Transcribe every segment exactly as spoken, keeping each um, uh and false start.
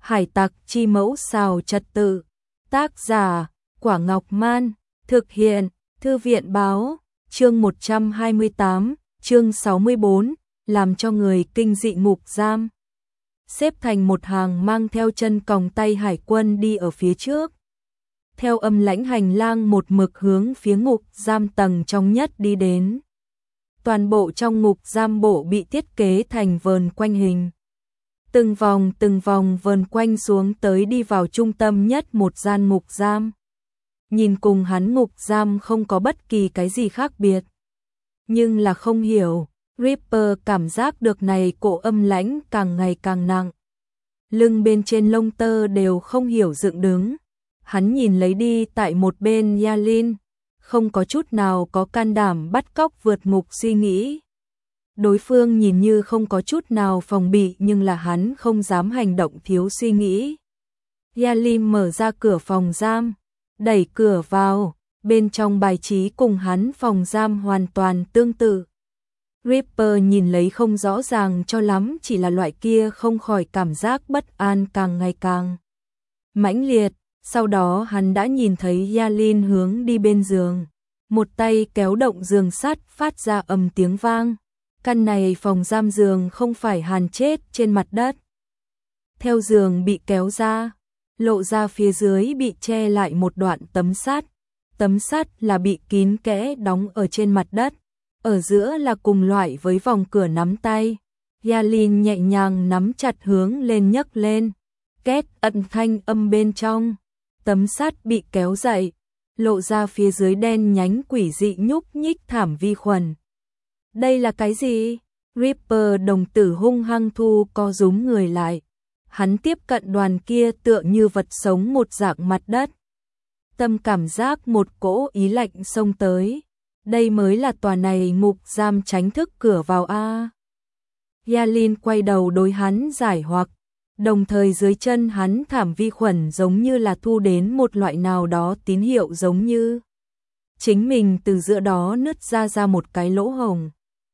Hải tặc chi mẫu xào trật tự. Tác giả, Quả Ngọc Man. Thực hiện, Thư viện báo. Chương một trăm hai mươi tám, chương sáu mươi bốn, làm cho người kinh dị ngục giam. Xếp thành một hàng mang theo chân còng tay hải quân đi ở phía trước. Theo âm lãnh hành lang một mực hướng phía ngục giam tầng trong nhất đi đến. Toàn bộ trong ngục giam bộ bị thiết kế thành vờn quanh hình. Từng vòng từng vòng vờn quanh xuống tới đi vào trung tâm nhất một gian ngục giam. Nhìn cùng hắn ngục giam không có bất kỳ cái gì khác biệt. Nhưng là không hiểu, Ripper cảm giác được này cổ âm lãnh càng ngày càng nặng. Lưng bên trên lông tơ đều không hiểu dựng đứng. Hắn nhìn lấy đi tại một bên Yalin, không có chút nào có can đảm bắt cóc vượt ngục suy nghĩ. Đối phương nhìn như không có chút nào phòng bị nhưng là hắn không dám hành động thiếu suy nghĩ. Yalin mở ra cửa phòng giam, đẩy cửa vào, bên trong bài trí cùng hắn phòng giam hoàn toàn tương tự. Ripper nhìn lấy không rõ ràng cho lắm, chỉ là loại kia không khỏi cảm giác bất an càng ngày càng mãnh liệt. Sau đó hắn đã nhìn thấy Yalin hướng đi bên giường, một tay kéo động giường sắt phát ra ầm tiếng vang. Căn này phòng giam giường không phải hàn chết trên mặt đất. Theo giường bị kéo ra, lộ ra phía dưới bị che lại một đoạn tấm sắt. Tấm sắt là bị kín kẽ đóng ở trên mặt đất, ở giữa là cùng loại với vòng cửa nắm tay. Yalin nhẹ nhàng nắm chặt hướng lên nhấc lên, két ẩn thanh âm bên trong. Tấm sắt bị kéo dậy, lộ ra phía dưới đen nhánh quỷ dị nhúc nhích thảm vi khuẩn. Đây là cái gì? Ripper đồng tử hung hăng thu co rúm người lại. Hắn tiếp cận đoàn kia tựa như vật sống một dạng mặt đất. Tâm cảm giác một cỗ ý lạnh xông tới. Đây mới là tòa này ngục giam tránh thức cửa vào a. Yalin quay đầu đối hắn giải hoặc. Đồng thời dưới chân hắn thảm vi khuẩn giống như là thu đến một loại nào đó tín hiệu, giống như chính mình từ giữa đó nứt ra ra một cái lỗ hổng.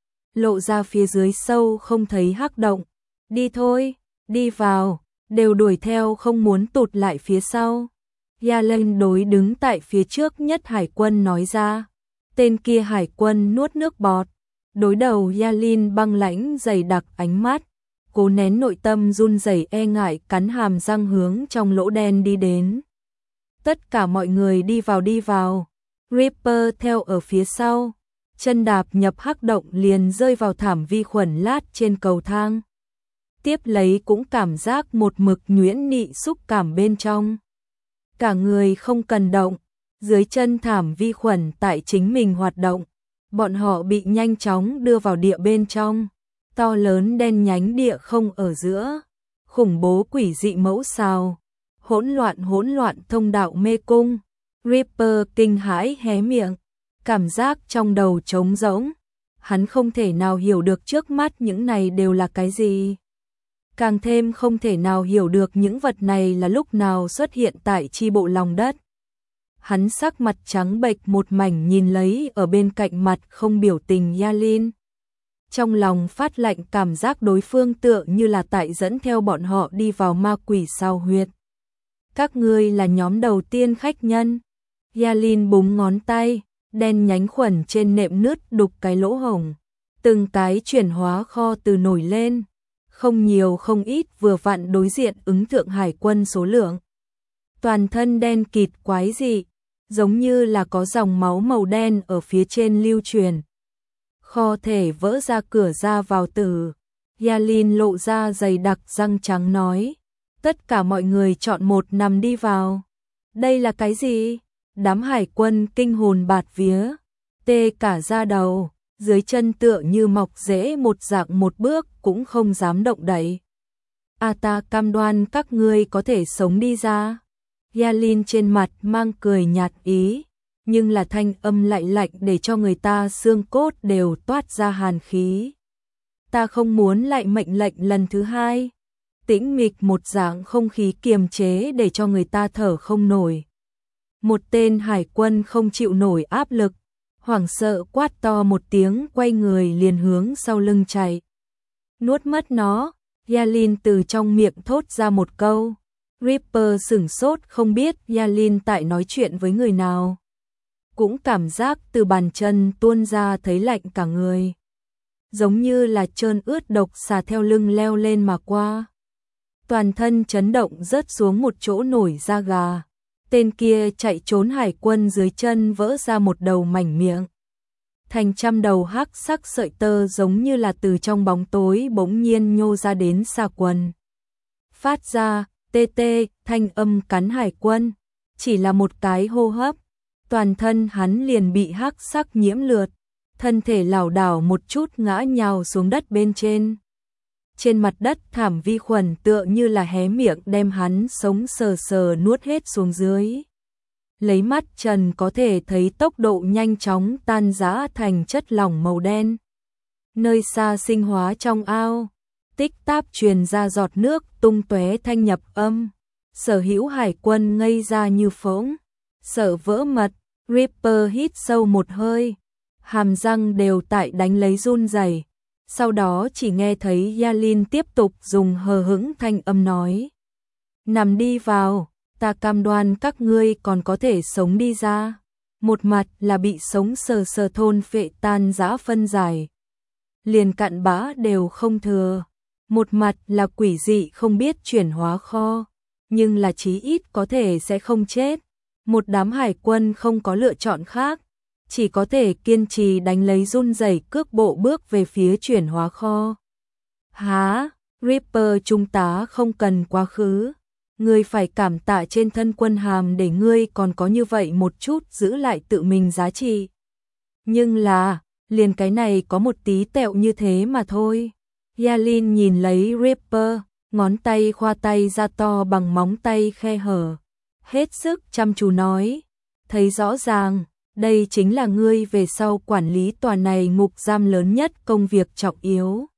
Lộ ra phía dưới sâu không thấy hắc động. Đi thôi, đi vào, đều đuổi theo không muốn tụt lại phía sau. Yalin đối đứng tại phía trước nhất hải quân nói ra. Tên kia hải quân nuốt nước bọt. Đối đầu Yalin băng lãnh dày đặc ánh mắt. Cố nén nội tâm run rẩy e ngại, cắn hàm răng hướng trong lỗ đen đi đến. Tất cả mọi người đi vào đi vào. Ripper theo ở phía sau. Chân đạp nhập hắc động liền rơi vào thảm vi khuẩn lát trên cầu thang. Tiếp lấy cũng cảm giác một mực nhuyễn nị xúc cảm bên trong. Cả người không cần động. Dưới chân thảm vi khuẩn tại chính mình hoạt động. Bọn họ bị nhanh chóng đưa vào địa bên trong. To lớn đen nhánh địa không ở giữa, khủng bố quỷ dị mẫu xào, hỗn loạn hỗn loạn thông đạo mê cung. Ripper kinh hãi hé miệng, cảm giác trong đầu trống rỗng. Hắn không thể nào hiểu được trước mắt những này đều là cái gì. Càng thêm không thể nào hiểu được những vật này là lúc nào xuất hiện tại chi bộ lòng đất. Hắn sắc mặt trắng bệch một mảnh nhìn lấy ở bên cạnh mặt không biểu tình Yalin. Trong lòng phát lạnh, cảm giác đối phương tựa như là tại dẫn theo bọn họ đi vào ma quỷ sao huyệt. Các ngươi là nhóm đầu tiên khách nhân. Yalin búng ngón tay, đen nhánh khuẩn trên nệm nứt đục cái lỗ hổng. Từng cái chuyển hóa kho từ nổi lên. Không nhiều không ít, vừa vặn đối diện ứng thượng hải quân số lượng. Toàn thân đen kịt quái dị, giống như là có dòng máu màu đen ở phía trên lưu truyền. Kho thể vỡ ra cửa ra vào tử. Yalin lộ ra dày đặc răng trắng nói. Tất cả mọi người chọn một nằm đi vào. Đây là cái gì? Đám hải quân kinh hồn bạt vía. Tê cả da đầu. Dưới chân tựa như mọc rễ một dạng, một bước cũng không dám động đậy. A ta cam đoan các ngươi có thể sống đi ra. Yalin trên mặt mang cười nhạt ý. Nhưng là thanh âm lại lạnh để cho người ta xương cốt đều toát ra hàn khí. Ta không muốn lại mệnh lệnh lần thứ hai. Tĩnh mịch một dạng không khí kiềm chế để cho người ta thở không nổi. Một tên hải quân không chịu nổi áp lực, hoảng sợ quát to một tiếng, quay người liền hướng sau lưng chạy. Nuốt mất nó, Yalin từ trong miệng thốt ra một câu, Ripper sửng sốt không biết Yalin tại nói chuyện với người nào. Cũng cảm giác từ bàn chân tuôn ra thấy lạnh cả người. Giống như là trơn ướt độc xà theo lưng leo lên mà qua. Toàn thân chấn động rớt xuống một chỗ nổi da gà. Tên kia chạy trốn hải quân dưới chân vỡ ra một đầu mảnh miệng. Thành trăm đầu hắc sắc sợi tơ giống như là từ trong bóng tối bỗng nhiên nhô ra đến xa quần. Phát ra, tê tê, thanh âm cắn hải quân. Chỉ là một cái hô hấp. Toàn thân hắn liền bị hắc sắc nhiễm lượt. Thân thể lảo đảo một chút ngã nhào xuống đất bên trên. Trên mặt đất thảm vi khuẩn tựa như là hé miệng đem hắn sống sờ sờ nuốt hết xuống dưới. Lấy mắt trần có thể thấy tốc độ nhanh chóng tan rã thành chất lỏng màu đen. Nơi xa sinh hóa trong ao, tích táp truyền ra giọt nước tung tóe thanh nhập âm. Sở hữu hải quân ngây ra như phỗng, sợ vỡ mật. Ripper hít sâu một hơi, hàm răng đều tại đánh lấy run rẩy. Sau đó chỉ nghe thấy Yalin tiếp tục dùng hờ hững thanh âm nói. Nằm đi vào, ta cam đoan các ngươi còn có thể sống đi ra. Một mặt là bị sống sờ sờ thôn phệ tan rã phân giải. Liền cặn bã đều không thừa. Một mặt là quỷ dị không biết chuyển hóa kho. Nhưng là chí ít có thể sẽ không chết. Một đám hải quân không có lựa chọn khác. Chỉ có thể kiên trì đánh lấy run rẩy cước bộ bước về phía chuyển hóa kho. Há, Ripper trung tá không cần quá khứ. Ngươi phải cảm tạ trên thân quân hàm để ngươi còn có như vậy một chút giữ lại tự mình giá trị. Nhưng là, liền cái này có một tí tẹo như thế mà thôi. Yalin nhìn lấy Ripper, ngón tay khoa tay ra to bằng móng tay khe hở. Hết sức chăm chú nói, thấy rõ ràng. Đây chính là ngươi về sau quản lý tòa này ngục giam lớn nhất công việc trọng yếu.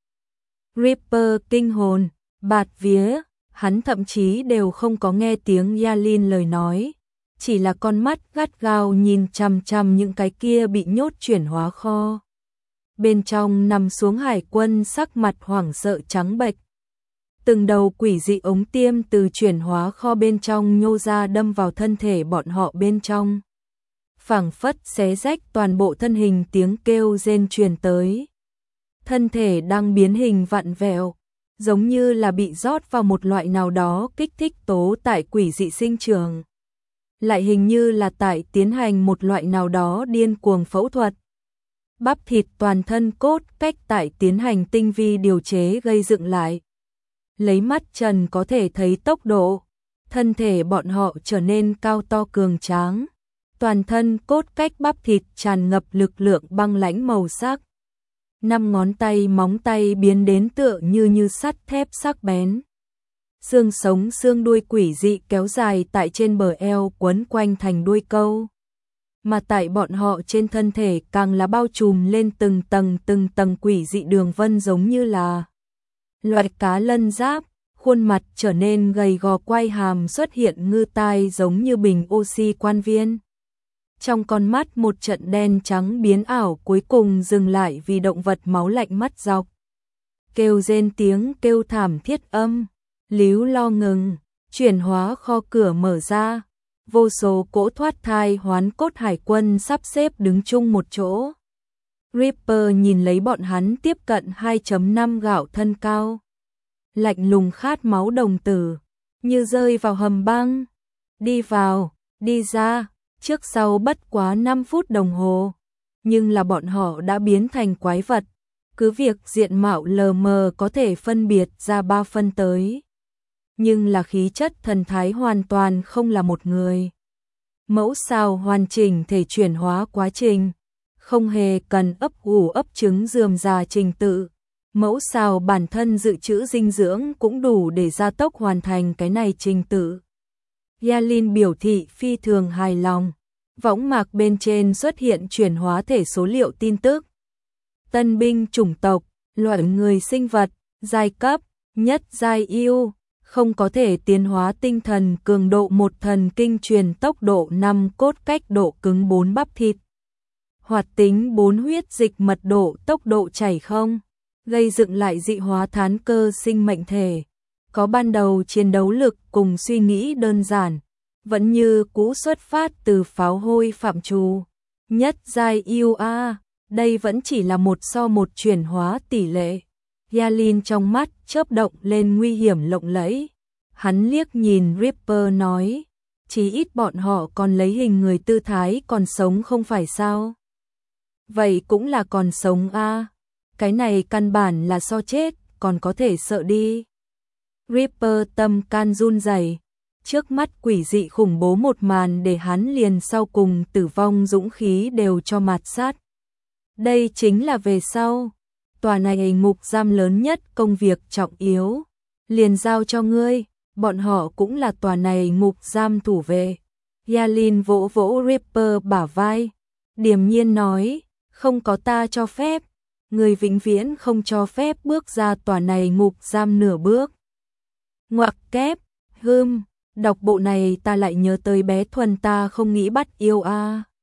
Ripper kinh hồn, bạt vía, hắn thậm chí đều không có nghe tiếng Yalin lời nói. Chỉ là con mắt gắt gao nhìn chằm chằm những cái kia bị nhốt chuyển hóa kho. Bên trong nằm xuống hải quân sắc mặt hoảng sợ trắng bệch. Từng đầu quỷ dị ống tiêm từ chuyển hóa kho bên trong nhô ra đâm vào thân thể bọn họ bên trong. Phảng phất xé rách toàn bộ thân hình tiếng kêu rên truyền tới. Thân thể đang biến hình vặn vẹo, giống như là bị rót vào một loại nào đó kích thích tố tại quỷ dị sinh trường. Lại hình như là tại tiến hành một loại nào đó điên cuồng phẫu thuật. Bắp thịt toàn thân cốt cách tại tiến hành tinh vi điều chế gây dựng lại. Lấy mắt trần có thể thấy tốc độ, thân thể bọn họ trở nên cao to cường tráng. Toàn thân cốt cách bắp thịt tràn ngập lực lượng băng lãnh màu sắc. Năm ngón tay móng tay biến đến tựa như như sắt thép sắc bén. Xương sống xương đuôi quỷ dị kéo dài tại trên bờ eo quấn quanh thành đuôi câu. Mà tại bọn họ trên thân thể càng là bao trùm lên từng tầng từng tầng quỷ dị đường vân giống như là loại cá lân giáp. Khuôn mặt trở nên gầy gò quay hàm xuất hiện ngư tai giống như bình oxy quan viên. Trong con mắt một trận đen trắng biến ảo cuối cùng dừng lại vì động vật máu lạnh mắt dọc. Kêu rên tiếng kêu thảm thiết âm, líu lo ngừng, chuyển hóa kho cửa mở ra. Vô số cỗ thoát thai hoán cốt hải quân sắp xếp đứng chung một chỗ. Ripper nhìn lấy bọn hắn tiếp cận hai phẩy năm gạo thân cao. Lạnh lùng khát máu đồng tử, như rơi vào hầm băng. Đi vào, đi ra. Trước sau bất quá năm phút đồng hồ, nhưng là bọn họ đã biến thành quái vật, cứ việc diện mạo lờ mờ có thể phân biệt ra ba phân tới. Nhưng là khí chất thần thái hoàn toàn không là một người. Mẫu sao hoàn chỉnh thể chuyển hóa quá trình, không hề cần ấp ủ ấp trứng rườm rà trình tự. Mẫu sao bản thân dự trữ dinh dưỡng cũng đủ để gia tốc hoàn thành cái này trình tự. Yalin biểu thị phi thường hài lòng. Võng mạc bên trên xuất hiện chuyển hóa thể số liệu tin tức. Tân binh chủng tộc, loại người sinh vật, giai cấp, nhất giai yêu, không có thể tiến hóa tinh thần cường độ một thần kinh truyền tốc độ năm cốt cách độ cứng bốn bắp thịt. Hoạt tính bốn huyết dịch mật độ tốc độ chảy không, gây dựng lại dị hóa thán cơ sinh mệnh thể. có ban đầu chiến đấu lực cùng suy nghĩ đơn giản, vẫn như cũ xuất phát từ pháo hôi phạm trù. Nhất giai u a, đây vẫn chỉ là một so một chuyển hóa tỷ lệ. Yalin trong mắt chớp động lên nguy hiểm lộng lẫy. Hắn liếc nhìn Ripper nói, chí ít bọn họ còn lấy hình người tư thái còn sống không phải sao? Vậy cũng là còn sống a, cái này căn bản là so chết, còn có thể sợ đi. Ripper tâm can run rẩy, trước mắt quỷ dị khủng bố một màn để hắn liền sau cùng tử vong dũng khí đều cho mạt sát. Đây chính là về sau, tòa này ngục giam lớn nhất, công việc trọng yếu liền giao cho ngươi, bọn họ cũng là tòa này ngục giam thủ vệ. Yalin vỗ vỗ Ripper bả vai, điềm nhiên nói, không có ta cho phép, người vĩnh viễn không cho phép bước ra tòa này ngục giam nửa bước. Ngoặc kép, hưm, đọc bộ này ta lại nhớ tới bé Thuần ta không nghĩ bắt yêu a.